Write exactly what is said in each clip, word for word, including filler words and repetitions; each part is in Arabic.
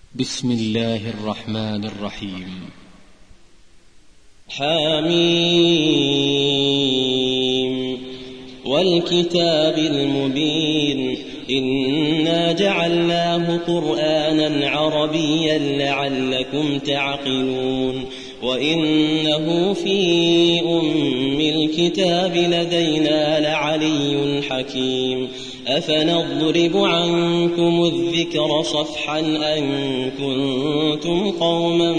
بسم الله الرحمن الرحيم. حميم والكتاب المبين إنا جعلناه قرآنا عربيا لعلكم تعقلون وإنه في أم الكتاب لدينا لعلي حكيم أفنضرب عنكم الذكر صفحا أن كنتم قوما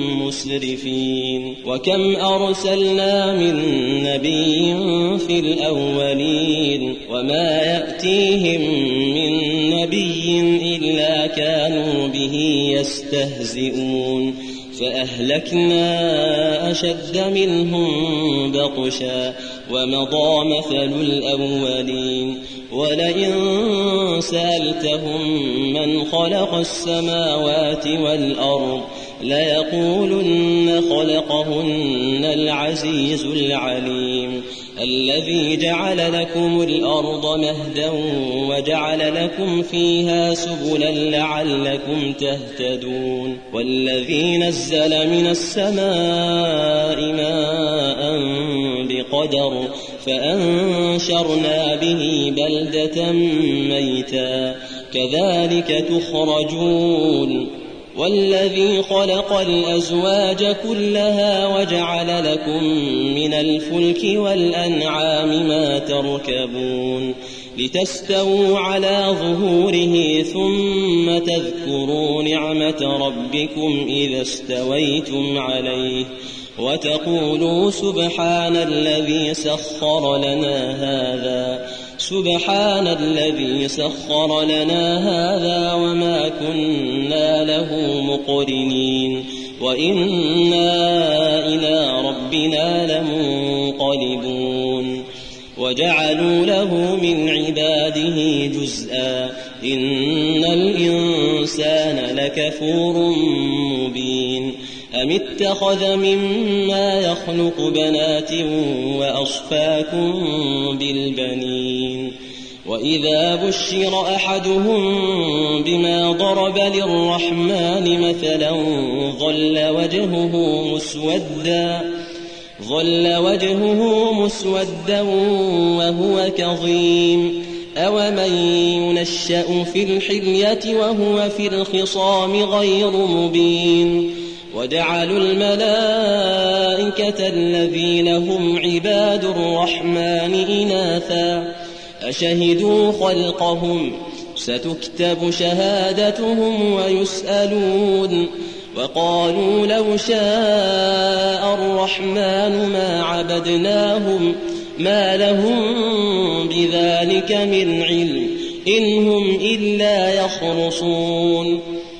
مسرفين وكم أرسلنا من نبي في الأولين وما يأتيهم من نبي إلا كانوا به يستهزئون فأهلكنا أشد منهم بطشا ومضى مثل الأولين ولئن سألتهم من خلق السماوات والأرض ليقولن خلقهن العزيز العليم الذي جعل لكم الأرض مهدا وجعل لكم فيها سبلا لعلكم تهتدون والذي نزل من السماء ماء بقدر فأنشرنا به بلدة ميتا كذلك تخرجون والذي خلق الأزواج كلها وجعل لكم من الفلك والأنعام ما تركبون لتستووا على ظهوره ثم تذكروا نعمة ربكم إذا استويتم عليه وتقولوا سبحان الذي سخر لنا هذا سبحان الذي سخر لنا هذا وما كنا له مقرنين وإنا إلى ربنا لمنقلبون وجعلوا له من عباده جزءا إن الإنسان لكفور مبين أم اتخذ مما يخلق بنات وأصفاكم بالبنين وإذا بشر أحدهم بما ضرب للرحمن مثلا ظل وجهه مسودا ظل وجهه مسودا وهو كظيم أومن ينشأ في الحلية وهو في الخصام غير مبين وجعلوا الملائكة الذين هم عباد الرحمن إناثا أشهدوا خلقهم ستكتب شهادتهم ويسألون وقالوا لو شاء الرحمن ما عبدناهم ما لهم بذلك من علم إن هم إلا يخرصون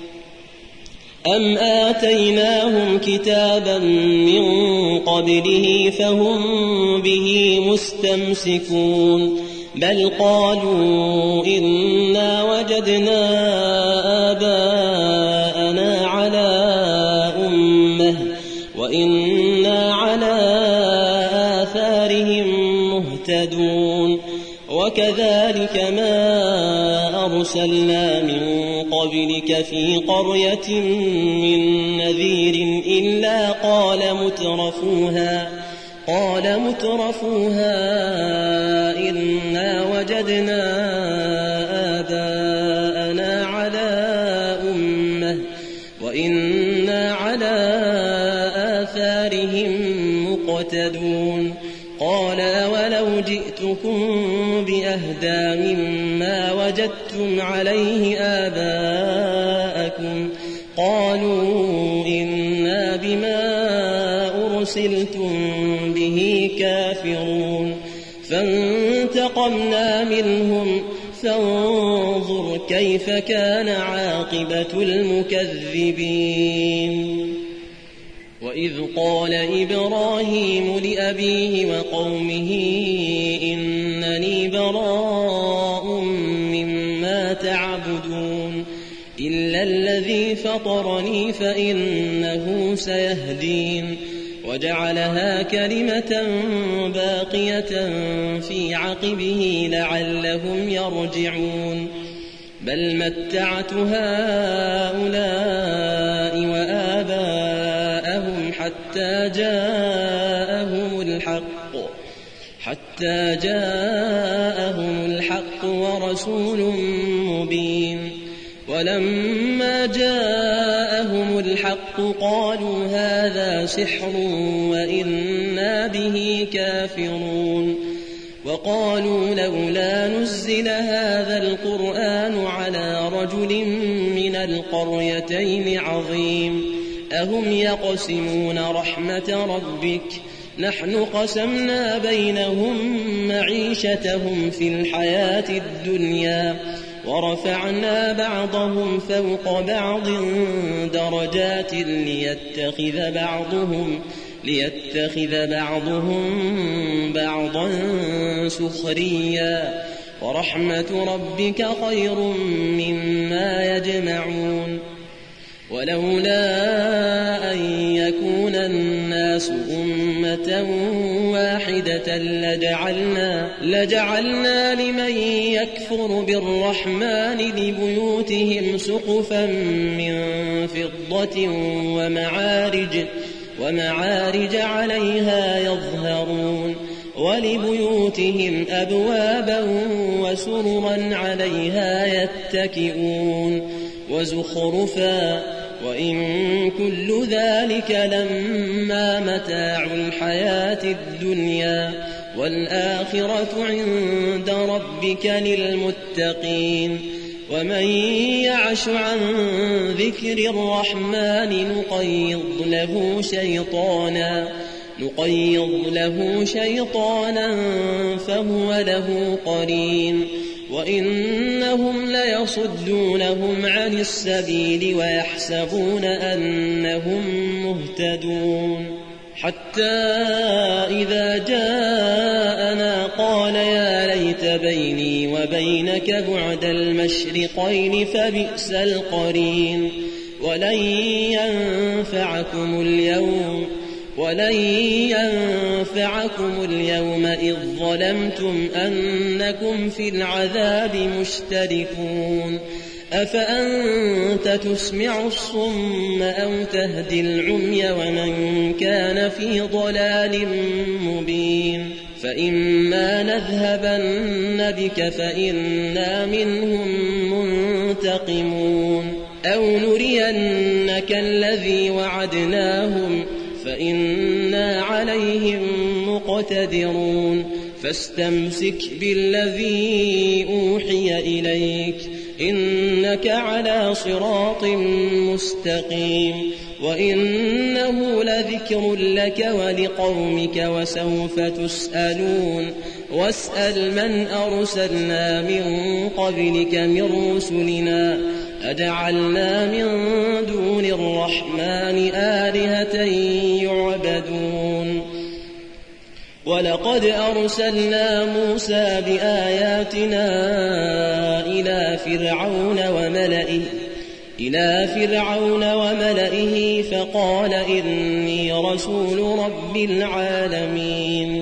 أم آتيناهم كتابا من قبله فهم به مستمسكون بل قالوا إنا وجدنا آباءنا على أمة وإنا على آثارهم مهتدون وكذلك ما أرسلنا من قبلك في قرية من نذير إلا قال مترفوها قال مترفوها إنا وجدنا آباءنا على أمة وإنا على آثارهم مقتدون قال ولو جئتكم بأهدى مما وجدتم عليه آباءكم قالوا إنا بما أرسلتم به كافرون فانتقمنا منهم فانظر كيف كان عاقبة المكذبين وإذ قال إبراهيم لأبيه وقومه إنني براء مما تعبدون إلا الذي فطرني فإنه سيهدين وجعلها كلمة باقية في عقبه لعلهم يرجعون بل متعت هؤلاء حتى جاءهم الحق حتى جاءهم الحق ورسول مبين. ولما جاءهم الحق قالوا هذا سحر وإنا به كافرون. وقالوا لولا نزل هذا القرآن على رجل من القريتين عظيم أهم يقسمون رحمة ربك نحن قسمنا بينهم معيشتهم في الحياة الدنيا ورفعنا بعضهم فوق بعض درجات ليتخذ بعضهم ليتخذ بعضهم بعضا سخريا ورحمة ربك خير مما يجمعون. ولولا أن يكون الناس أمة واحدة لجعلنا, لجعلنا لمن يكفر بالرحمن لبيوتهم سقفا من فضة ومعارج, ومعارج عليها يظهرون ولبيوتهم أبوابا وسررا عليها يتكئون وزخرفا وإن كل ذلك لما متاع الحياة الدنيا والآخرة عند ربك للمتقين. ومن يعش عن ذكر الرحمن نقيض له شيطانا نقيض له شيطانا فهو له قرين وإنهم ليصدونهم عن السبيل ويحسبون أنهم مهتدون. حتى إذا جاءنا قال يا ليت بيني وبينك بعد المشرقين فبئس القرين. ولن ينفعكم اليوم ولن ينفعكم اليوم إذ ظلمتم أنكم في العذاب مشتركون. أفأنت تسمع الصم أو تهدي العمي ومن كان في ضلال مبين. فإما نذهبن بك فإنا منهم منتقمون أو نرينك الذي وعدناهم فإنا عليهم مقتدرون. فاستمسك بالذي أوحي إليك إنك على صراط مستقيم وإنه لذكر لك ولقومك وسوف تسألون. واسأل من أرسلنا من قبلك من رسلنا أجعلنا من دون الرحمن آلهة يعبدون. ولقد أرسلنا موسى بآياتنا إلى فرعون وملئه إلى فرعون وملئه فقال إني رسول رب العالمين.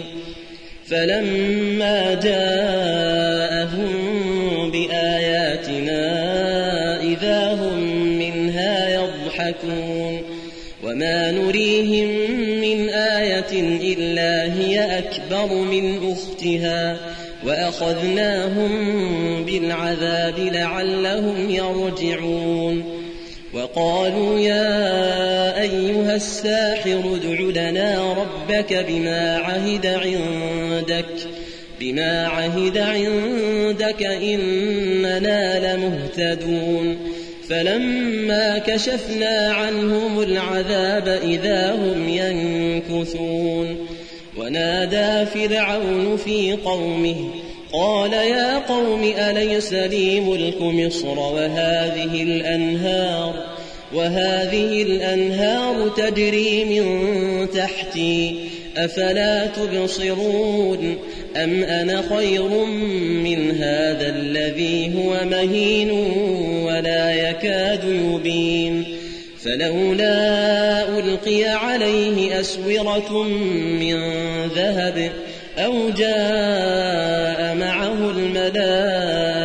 فلما جاءهم بآياتنا إذا هم منها يضحكون وما نريهم من آية إلا هي أكبر من أختها وأخذناهم بالعذاب لعلهم يرجعون. وقالوا يا أيها الساحر ادع لنا ربك بما عهد عندك بما عهد عندك إننا لمهتدون. فلما كشفنا عنهم العذاب إذا هم ينكثون. ونادى فرعون في قومه قال يا قوم أليس لي ملك مصر وهذه الأنهار وهذه الأنهار تجري من تحتي أفلا تبصرون أم أنا خير من هذا الذي هو مهين ولا يكاد يبين. فلولا ألقي عليه أسورة من ذهب أو جاء معه الملائكة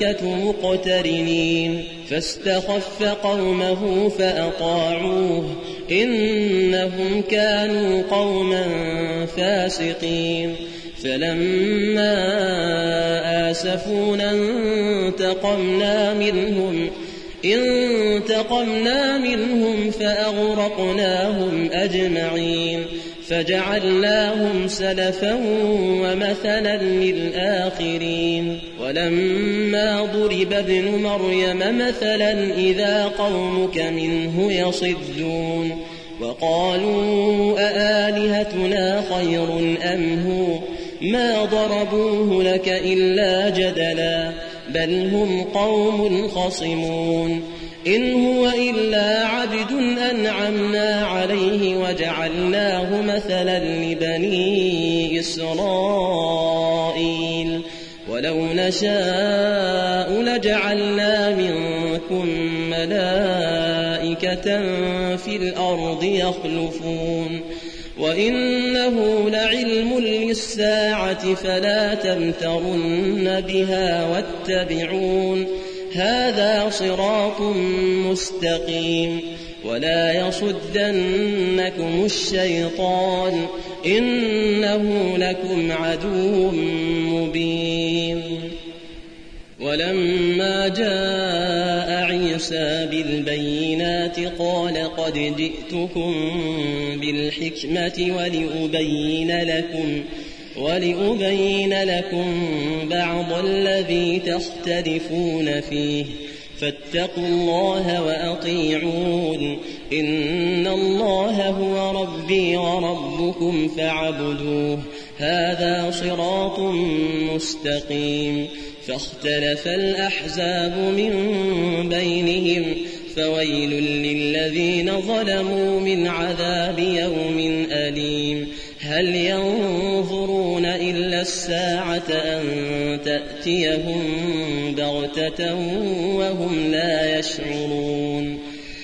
والملائكة مقترنين فاستخف قومه فأطاعوه إنهم كانوا قوما فاسقين فلما آسفونا انتقمنا منهم انتقمنا منهم فأغرقناهم أجمعين فجعلناهم سلفا ومثلا للآخرين ولما ضرب ابن مريم مثلا إذا قومك منه يصدون وقالوا أآلهتنا خير أم هو ما ضربوه لك إلا جدلا بل هم قوم خصمون إن هو إلا عبد أنعمنا عليه وجعلناه مثلا لبني إسرائيل ولو نشاء لجعلنا منكم ملائكة في الأرض يخلفون وإنه لعلم للساعة فلا تمترن بها واتبعون هذا صراط مستقيم ولا يصدنكم الشيطان إنه لكم عدو مبين ولما جاء عيسى بالبينات قال قد جئتكم بالحكمة ولأبين لكم ولأبين لكم بعض الذي تختلفون فيه فاتقوا الله وأطيعون إن الله هو ربي وربكم فاعبدوه هذا صراط مستقيم فاختلف الأحزاب من بينهم فويل للذين ظلموا من عذاب يوم أليم هل ينظرون إلا الساعة أن تأتيهم بغتة وهم لا يشعرون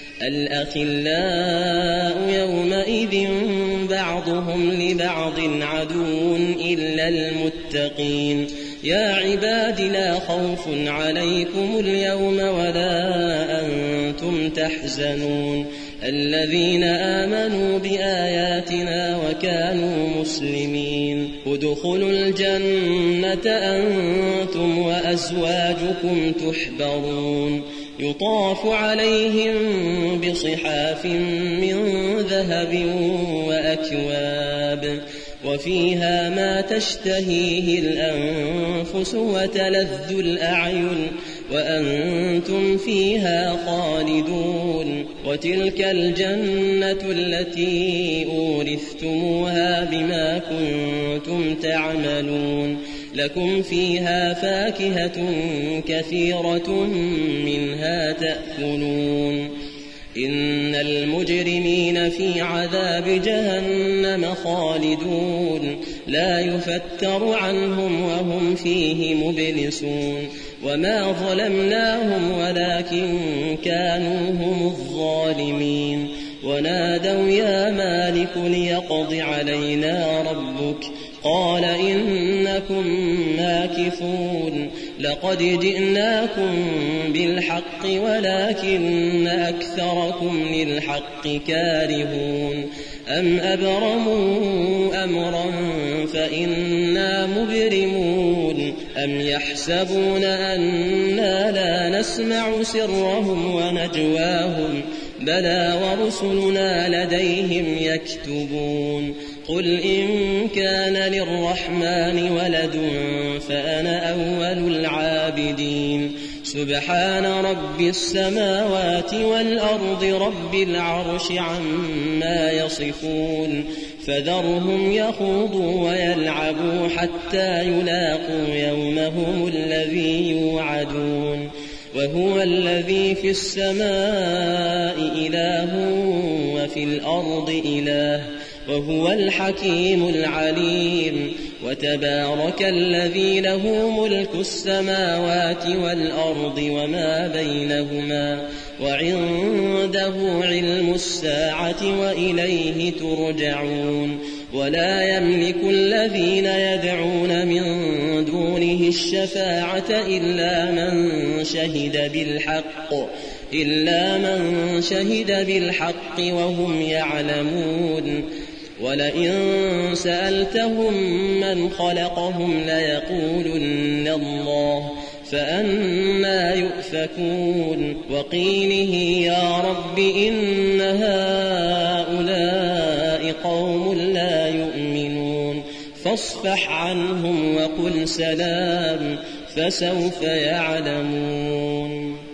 الأخلاء يومئذ بعضهم لبعض عدو إلا المتقين يا عباد لا خوف عليكم اليوم ولا أنتم تحزنون الذين آمنوا بآياتنا وكانوا مسلمين ادخلوا الجنة أنتم وأزواجكم تحبرون يطاف عليهم بصحاف من ذهب وأكواب وفيها ما تشتهيه الأنفس وتلذ الأعين وأنتم فيها خالدون وتلك الجنة التي أورثتموها بما كنتم تعملون لكم فيها فاكهة كثيرة منها تأكلون إن المجرمين في عذاب جهنم خالدون لا يفتر عنهم وهم فيه مبلسون وما ظلمناهم ولكن كانوا هم الظالمين ونادوا يا مالك ليقض علينا ربك قال إنكم ماكثون لقد جئناكم بالحق ولكن أكثركم للحق كارهون أم أبرموا أمرا فإنا مبرمون أم يحسبون أنا لا نسمع سرهم ونجواهم بلى ورسلنا لديهم يكتبون قل إن كان للرحمن ولد فأنا أول العابدين سبحان رب السماوات والأرض رب العرش عما يصفون فذرهم يخوضوا ويلعبوا حتى يلاقوا يومهم الذي يوعدون وهو الذي في السماء إله وفي الأرض إله وهو الحكيم العليم وتبارك الذي له ملك السماوات والأرض وما بينهما وعنده علم الساعة وإليه ترجعون ولا يملك الذين يدعون من دونه الشفاعة إلا من شهد بالحق إلا من شهد بالحق وهم يعلمون ولئن سألتهم من خلقهم ليقولن الله فأنى يؤفكون وقيله يا رب إن هؤلاء قوم لا يؤمنون فاصفح عنهم وقل سلام فسوف يعلمون.